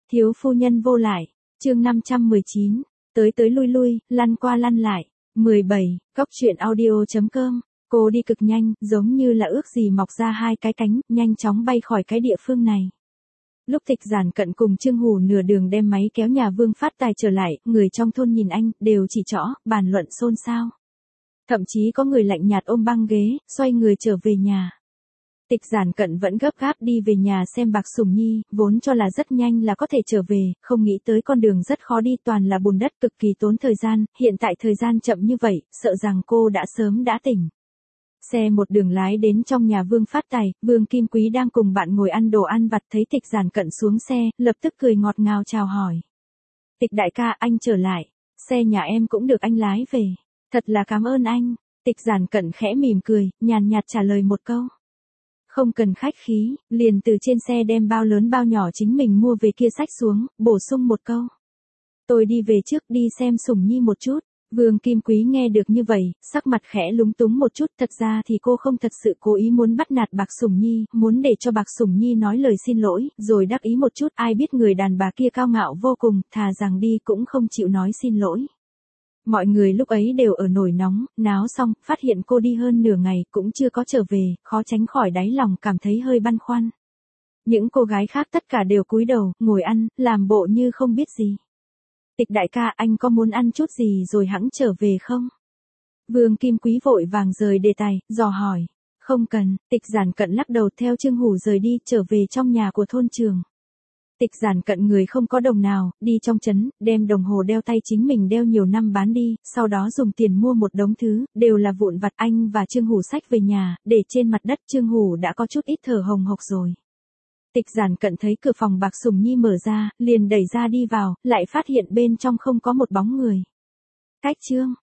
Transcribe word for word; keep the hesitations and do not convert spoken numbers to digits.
Thiếu phu nhân vô lại, chương năm trăm mười chín, tới tới lui lui, lăn qua lăn lại. mười bảy, Cóc truyện audio.com, cô đi cực nhanh, giống như là ước gì mọc ra hai cái cánh, nhanh chóng bay khỏi cái địa phương này. Lúc Tịch Giản Cận cùng Trương Hủ nửa đường đem máy kéo nhà Vương Phát Tài trở lại, người trong thôn nhìn anh, đều chỉ trỏ, bàn luận xôn xao. Thậm chí có người lạnh nhạt ôm băng ghế, xoay người trở về nhà. Tịch Giản Cận vẫn gấp gáp đi về nhà xem Bạc Sủng Nhi, vốn cho là rất nhanh là có thể trở về, không nghĩ tới con đường rất khó đi, toàn là bùn đất, cực kỳ tốn thời gian, hiện tại thời gian chậm như vậy, sợ rằng cô đã sớm đã tỉnh. Xe một đường lái đến trong nhà Vương Phát Tài, Vương Kim Quý đang cùng bạn ngồi ăn đồ ăn vặt, thấy Tịch Giản Cận xuống xe, lập tức cười ngọt ngào chào hỏi. Tịch đại ca, anh trở lại, xe nhà em cũng được anh lái về, thật là cảm ơn anh. Tịch Giản Cận khẽ mỉm cười, nhàn nhạt trả lời một câu. Không cần khách khí, liền từ trên xe đem bao lớn bao nhỏ chính mình mua về kia xách xuống, bổ sung một câu. Tôi đi về trước, đi xem Sủng Nhi một chút. Vương Kim Quý nghe được như vậy, sắc mặt khẽ lúng túng một chút, thật ra thì cô không thật sự cố ý muốn bắt nạt Bạc Sủng Nhi, muốn để cho Bạc Sủng Nhi nói lời xin lỗi, rồi đắc ý một chút, ai biết người đàn bà kia cao ngạo vô cùng, thà rằng đi cũng không chịu nói xin lỗi. Mọi người lúc ấy đều ở nổi nóng, náo xong, phát hiện cô đi hơn nửa ngày cũng chưa có trở về, khó tránh khỏi đáy lòng cảm thấy hơi băn khoăn. Những cô gái khác tất cả đều cúi đầu, ngồi ăn, làm bộ như không biết gì. Tịch đại ca, anh có muốn ăn chút gì rồi hẵng trở về không? Vương Kim Quý vội vàng rời đề tài, dò hỏi. Không cần. Tịch Giản Cận lắc đầu, theo Trương Hủ rời đi, trở về trong nhà của thôn Trường. Tịch Giản Cận người không có đồng nào, đi trong trấn, đem đồng hồ đeo tay chính mình đeo nhiều năm bán đi, sau đó dùng tiền mua một đống thứ, đều là vụn vặt. Anh và Trương Hủ xách về nhà, để trên mặt đất. Trương Hủ đã có chút ít thở hồng hộc rồi. Tịch Giản Cận thấy cửa phòng Bạc Sủng Nhi mở ra, liền đẩy ra đi vào, lại phát hiện bên trong không có một bóng người. Cách chương,